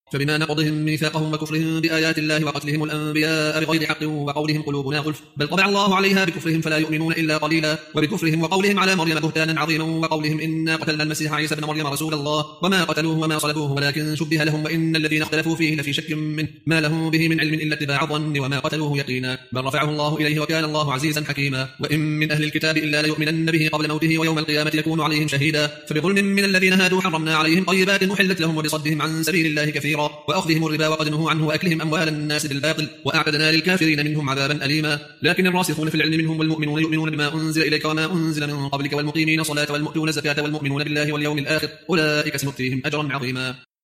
فبما نقضهم ميثاقهم وكفرهم بآيات الله وقتلهم الأنبياء بغير حق وقولهم قلوبنا غلف بل طبع الله عليها بكفرهم فلا يؤمنون إلا قليلا وبكفرهم وقولهم على مريم بهتانا عظيما وقولهم إنا قتلنا المسيح عيسى ابن مريم رسول الله وما قتلوه وما صلبوه ولكن شبه لهم وإن الذين اختلفوا فيه لفي شك منه ما له به من علم إلا اتباع الظن وما قتلوه يقينا بل رفعه الله إليه وكان الله عزيزا حكيما وإن من أهل الكتاب إلا ليؤمنن به قبل موته ويوم القيامة يكون عليهم شهيدا فبظلم من الذين هادوا حرمنا عليهم طيبات أحلت لهم وبصدهم عن سبيل الله كثيرا وأخذهم الربا وقد نهوا عنه وأكلهم أموال الناس بالباطل وأعتدنا للكافرين منهم عذابا أليما لكن الراسخون في العلم منهم والمؤمنون يؤمنون بما أنزل إليك وما أنزل من قبلك والمقيمين الصلاة والمؤتون الزكاة والمؤمنون بالله واليوم الآخر أولئك سنؤتيهم أجرا عظيما.